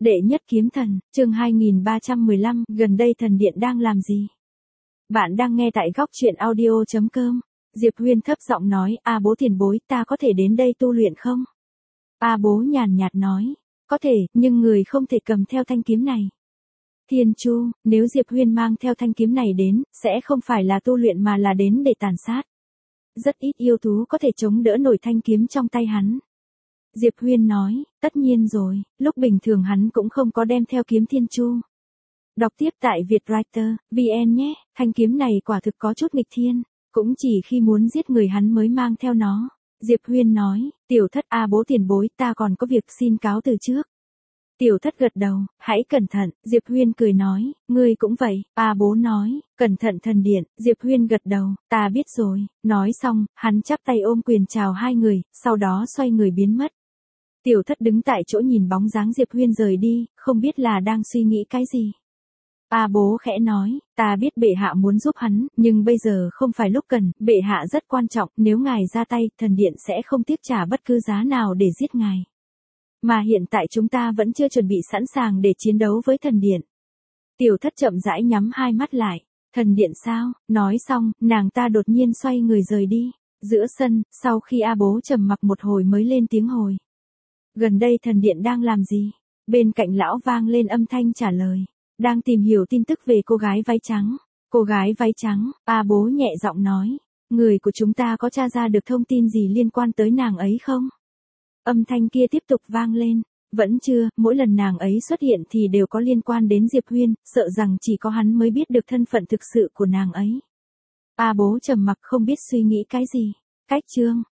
Đệ nhất kiếm thần, chương 2315, gần đây thần điện đang làm gì? Bạn đang nghe tại góc truyện audio.com. Diệp Huyên thấp giọng nói, bố tiền bối, ta có thể đến đây tu luyện không? Bố nhàn nhạt nói, có thể, nhưng người không thể cầm theo thanh kiếm này. Thiên Chu, nếu Diệp Huyên mang theo thanh kiếm này đến, sẽ không phải là tu luyện mà là đến để tàn sát. Rất ít yêu thú có thể chống đỡ nổi thanh kiếm trong tay hắn. Diệp Huyên nói, tất nhiên rồi, lúc bình thường hắn cũng không có đem theo kiếm Thiên Chu. Đọc tiếp tại Vietwriter, VN nhé, thanh kiếm này quả thực có chút nghịch thiên, cũng chỉ khi muốn giết người hắn mới mang theo nó. Diệp Huyên nói, tiểu thất bố tiền bối, ta còn có việc xin cáo từ trước. Tiểu thất gật đầu, hãy cẩn thận, Diệp Huyên cười nói, ngươi cũng vậy, bố nói, cẩn thận thần điện, Diệp Huyên gật đầu, ta biết rồi, nói xong, hắn chắp tay ôm quyền chào hai người, sau đó xoay người biến mất. Tiểu thất đứng tại chỗ nhìn bóng dáng Diệp Huyên rời đi, không biết là đang suy nghĩ cái gì. Bố khẽ nói, ta biết bệ hạ muốn giúp hắn, nhưng bây giờ không phải lúc cần, bệ hạ rất quan trọng, nếu ngài ra tay, thần điện sẽ không tiếc trả bất cứ giá nào để giết ngài. Mà hiện tại chúng ta vẫn chưa chuẩn bị sẵn sàng để chiến đấu với thần điện. Tiểu thất chậm rãi nhắm hai mắt lại. Thần điện sao? Nói xong, nàng ta đột nhiên xoay người rời đi. Giữa sân, sau khi bố trầm mặc một hồi mới lên tiếng hồi. Gần đây thần điện đang làm gì? Bên cạnh lão vang lên âm thanh trả lời. Đang tìm hiểu tin tức về cô gái váy trắng. Cô gái váy trắng, bố nhẹ giọng nói. Người của chúng ta có tra ra được thông tin gì liên quan tới nàng ấy không? Âm thanh kia tiếp tục vang lên. Vẫn chưa, mỗi lần nàng ấy xuất hiện thì đều có liên quan đến Diệp Huyên, sợ rằng chỉ có hắn mới biết được thân phận thực sự của nàng ấy. Bố trầm mặc không biết suy nghĩ cái gì. Cách chương.